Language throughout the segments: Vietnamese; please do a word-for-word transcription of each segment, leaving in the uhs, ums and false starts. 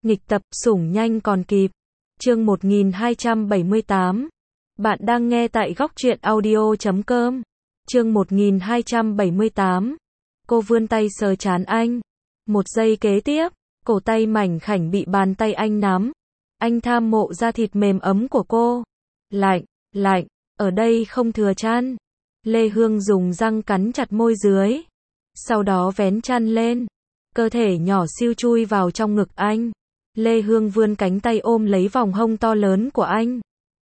Nghịch tập, sủng nhanh còn kịp. Chương một nghìn hai trăm bảy mươi tám. Bạn đang nghe tại góc truyện audio chấm com. Chương một nghìn hai trăm bảy mươi tám. Cô vươn tay sờ trán anh. Một giây kế tiếp, cổ tay mảnh khảnh bị bàn tay anh nắm. Anh tham mộ da thịt mềm ấm của cô. Lạnh, lạnh, ở đây không thừa chăn. Lê Hương dùng răng cắn chặt môi dưới. Sau đó vén chăn lên. Cơ thể nhỏ siêu chui vào trong ngực anh. Lê Hương vươn cánh tay ôm lấy vòng hông to lớn của anh.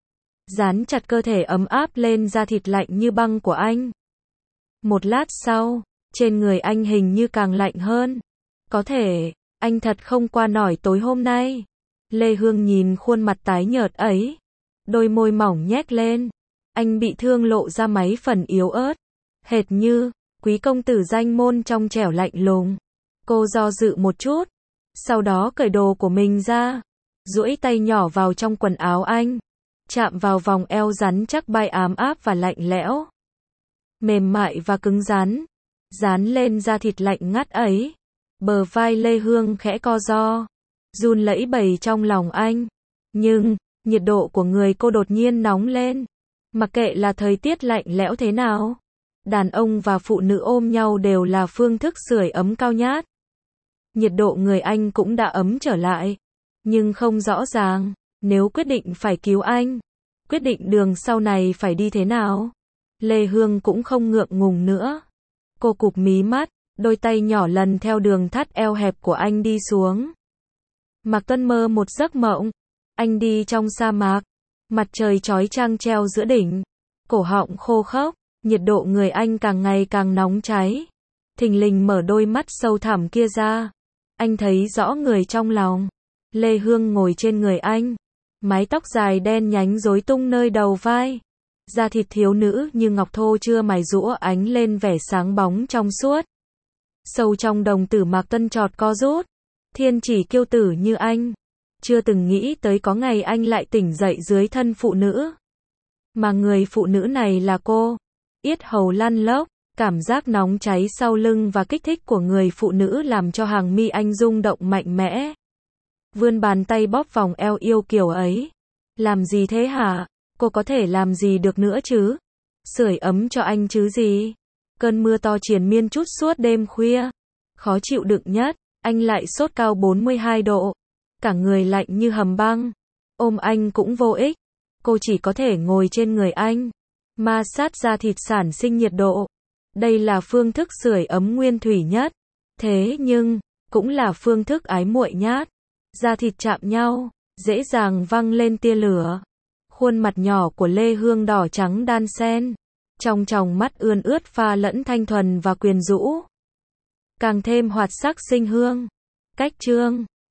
Dán chặt cơ thể ấm áp lên da thịt lạnh như băng của anh. Một lát sau, trên người anh hình như càng lạnh hơn. Có thể, anh thật không qua nổi tối hôm nay. Lê Hương nhìn khuôn mặt tái nhợt ấy. Đôi môi mỏng nhếch lên. Anh bị thương lộ ra mấy phần yếu ớt. Hệt như, quý công tử danh môn trong trẻo lạnh lùng. Cô do dự một chút. Sau đó cởi đồ của mình ra. Duỗi tay nhỏ vào trong quần áo anh. Chạm vào vòng eo rắn chắc bay ám áp và lạnh lẽo. Mềm mại và cứng rắn. Dán lên da thịt lạnh ngắt ấy. Bờ vai Lê Hương khẽ co ro. Run lẩy bẩy trong lòng anh. Nhưng, nhiệt độ của người cô đột nhiên nóng lên. Mặc kệ là thời tiết lạnh lẽo thế nào. Đàn ông và phụ nữ ôm nhau đều là phương thức sưởi ấm cao nhát. Nhiệt độ người anh cũng đã ấm trở lại. Nhưng không rõ ràng, nếu quyết định phải cứu anh, quyết định đường sau này phải đi thế nào. Lê Hương cũng không ngượng ngùng nữa. Cô cụp mí mắt, đôi tay nhỏ lần theo đường thắt eo hẹp của anh đi xuống. Mạc Tuân mơ một giấc mộng. Anh đi trong sa mạc. Mặt trời chói chang treo giữa đỉnh. Cổ họng khô khốc, nhiệt độ người anh càng ngày càng nóng cháy. Thình lình mở đôi mắt sâu thẳm kia ra. Anh thấy rõ người trong lòng. Lê Hương ngồi trên người anh. Mái tóc dài đen nhánh rối tung nơi đầu vai. Da thịt thiếu nữ như ngọc thô chưa mài rũa ánh lên vẻ sáng bóng trong suốt. Sâu trong đồng tử Mạc Tuân chọt co rút. Thiên chỉ kiêu tử như anh. Chưa từng nghĩ tới có ngày anh lại tỉnh dậy dưới thân phụ nữ. Mà người phụ nữ này là cô. Yết hầu lăn lóc. Cảm giác nóng cháy sau lưng và kích thích của người phụ nữ làm cho hàng mi anh rung động mạnh mẽ. Vươn bàn tay bóp vòng eo yêu kiều ấy. Làm gì thế hả? Cô có thể làm gì được nữa chứ? Sưởi ấm cho anh chứ gì? Cơn mưa to triền miên trút suốt đêm khuya. Khó chịu đựng nhất, anh lại sốt cao bốn mươi hai độ. Cả người lạnh như hầm băng. Ôm anh cũng vô ích. Cô chỉ có thể ngồi trên người anh. Ma sát da thịt sản sinh nhiệt độ. Đây là phương thức sưởi ấm nguyên thủy nhất. Thế nhưng, cũng là phương thức ái muội nhát. Da thịt chạm nhau, dễ dàng văng lên tia lửa. Khuôn mặt nhỏ của Lê Hương đỏ trắng đan xen. Trong tròng mắt ươn ướt pha lẫn thanh thuần và quyến rũ. Càng thêm hoạt sắc sinh hương. Cách chương